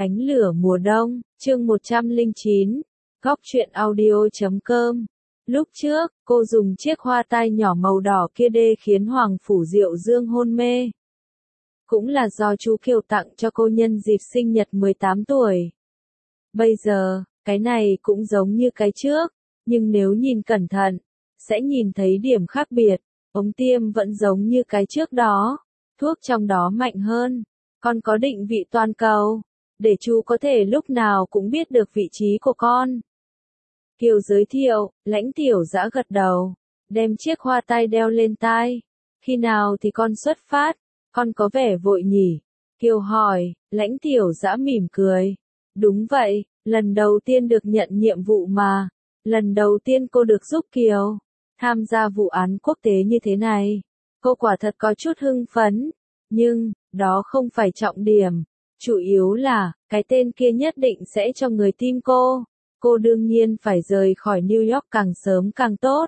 Ánh lửa mùa đông, chương 109, góc truyện audio.com. Lúc trước, cô dùng chiếc hoa tai nhỏ màu đỏ kia đê khiến Hoàng Phủ Diệu Dương hôn mê. Cũng là do chú Kiều tặng cho cô nhân dịp sinh nhật 18 tuổi. Bây giờ, cái này cũng giống như cái trước, nhưng nếu nhìn cẩn thận, sẽ nhìn thấy điểm khác biệt. Ống tiêm vẫn giống như cái trước đó, thuốc trong đó mạnh hơn, còn có định vị toàn cầu, để chú có thể lúc nào cũng biết được vị trí của con. Kiều giới thiệu, Lãnh Tiểu Dã gật đầu, đem chiếc hoa tai đeo lên tai. Khi nào thì con xuất phát, con có vẻ vội nhỉ? Kiều hỏi, Lãnh Tiểu Dã mỉm cười. Đúng vậy, lần đầu tiên được nhận nhiệm vụ mà. Lần đầu tiên cô được giúp Kiều tham gia vụ án quốc tế như thế này. Cô quả thật có chút hưng phấn, nhưng, đó không phải trọng điểm. Chủ yếu là, cái tên kia nhất định sẽ cho người tin cô. Cô đương nhiên phải rời khỏi New York càng sớm càng tốt.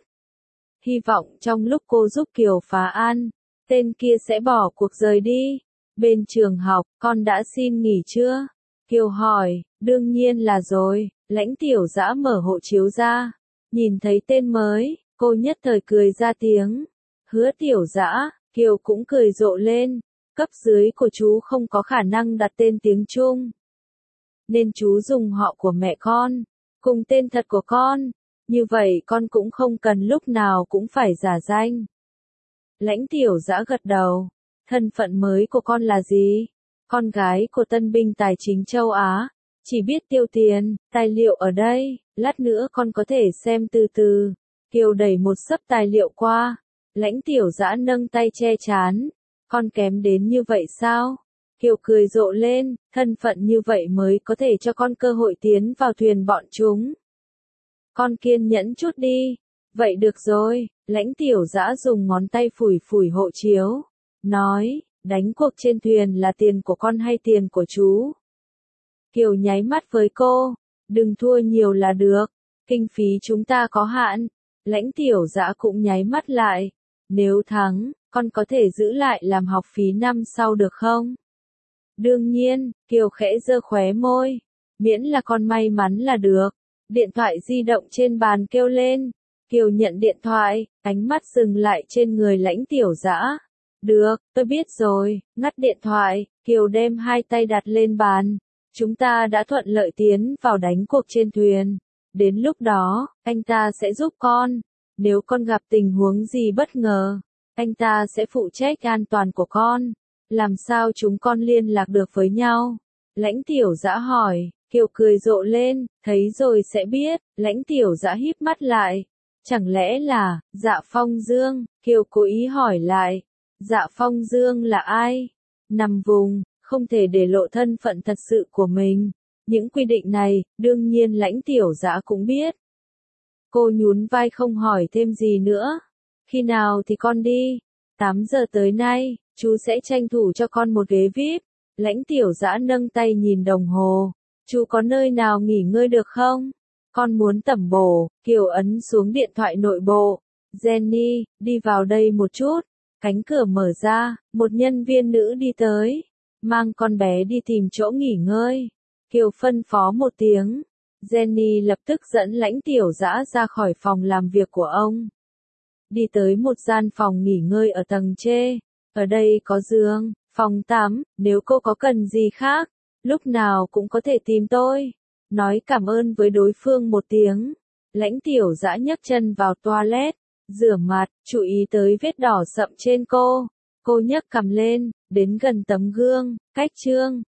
Hy vọng trong lúc cô giúp Kiều phá án, tên kia sẽ bỏ cuộc rời đi. Bên trường học, con đã xin nghỉ chưa? Kiều hỏi, đương nhiên là rồi. Lãnh Tiểu Dã mở hộ chiếu ra. Nhìn thấy tên mới, cô nhất thời cười ra tiếng. Hứa Tiểu Dã, Kiều cũng cười rộ lên. Cấp dưới của chú không có khả năng đặt tên tiếng Trung, nên chú dùng họ của mẹ con, cùng tên thật của con. Như vậy con cũng không cần lúc nào cũng phải giả danh. Lãnh Tiểu Dã gật đầu. Thân phận mới của con là gì? Con gái của tân binh tài chính châu Á. Chỉ biết tiêu tiền, tài liệu ở đây, lát nữa con có thể xem từ từ. Kiều đẩy một xấp tài liệu qua. Lãnh Tiểu Dã nâng tay che trán. Con kém đến như vậy sao? Kiều cười rộ lên, thân phận như vậy mới có thể cho con cơ hội tiến vào thuyền bọn chúng. Con kiên nhẫn chút đi. Vậy được rồi, Lãnh Tiểu Dã dùng ngón tay phủi phủi hộ chiếu. Nói, đánh cuộc trên thuyền là tiền của con hay tiền của chú? Kiều nháy mắt với cô. Đừng thua nhiều là được. Kinh phí chúng ta có hạn. Lãnh Tiểu Dã cũng nháy mắt lại. Nếu thắng, con có thể giữ lại làm học phí năm sau được không? Đương nhiên, Kiều khẽ giơ khóe môi. Miễn là con may mắn là được. Điện thoại di động trên bàn kêu lên. Kiều nhận điện thoại, ánh mắt dừng lại trên người Lãnh Tiểu Dã. Được, tôi biết rồi. Ngắt điện thoại, Kiều đem hai tay đặt lên bàn. Chúng ta đã thuận lợi tiến vào đánh cuộc trên thuyền. Đến lúc đó, anh ta sẽ giúp con. Nếu con gặp tình huống gì bất ngờ, anh ta sẽ phụ trách an toàn của con. Làm sao chúng con liên lạc được với nhau? Lãnh Tiểu Dã hỏi. Kiều cười rộ lên, thấy rồi sẽ biết. Lãnh Tiểu Dã híp mắt lại. Chẳng lẽ là, Dạ Phong Dương? Kiều cố ý hỏi lại. Dạ Phong Dương là ai? Nằm vùng, không thể để lộ thân phận thật sự của mình. Những quy định này, đương nhiên Lãnh Tiểu Dã cũng biết. Cô nhún vai không hỏi thêm gì nữa. Khi nào thì con đi? 8 giờ tới nay, chú sẽ tranh thủ cho con một ghế VIP. Lãnh Tiểu Dã nâng tay nhìn đồng hồ. Chú có nơi nào nghỉ ngơi được không? Con muốn tẩm bổ. Kiều ấn xuống điện thoại nội bộ. Jenny, đi vào đây một chút. Cánh cửa mở ra, một nhân viên nữ đi tới. Mang con bé đi tìm chỗ nghỉ ngơi. Kiều phân phó một tiếng. Jenny lập tức dẫn Lãnh Tiểu Dã ra khỏi phòng làm việc của ông. Đi tới một gian phòng nghỉ ngơi ở tầng trên. Ở đây có giường, phòng tắm, nếu cô có cần gì khác, lúc nào cũng có thể tìm tôi. Nói cảm ơn với đối phương một tiếng. Lãnh Tiểu Dã nhấc chân vào toilet, rửa mặt, chú ý tới vết đỏ sậm trên cô. Cô nhấc cằm lên, đến gần tấm gương, cách chương.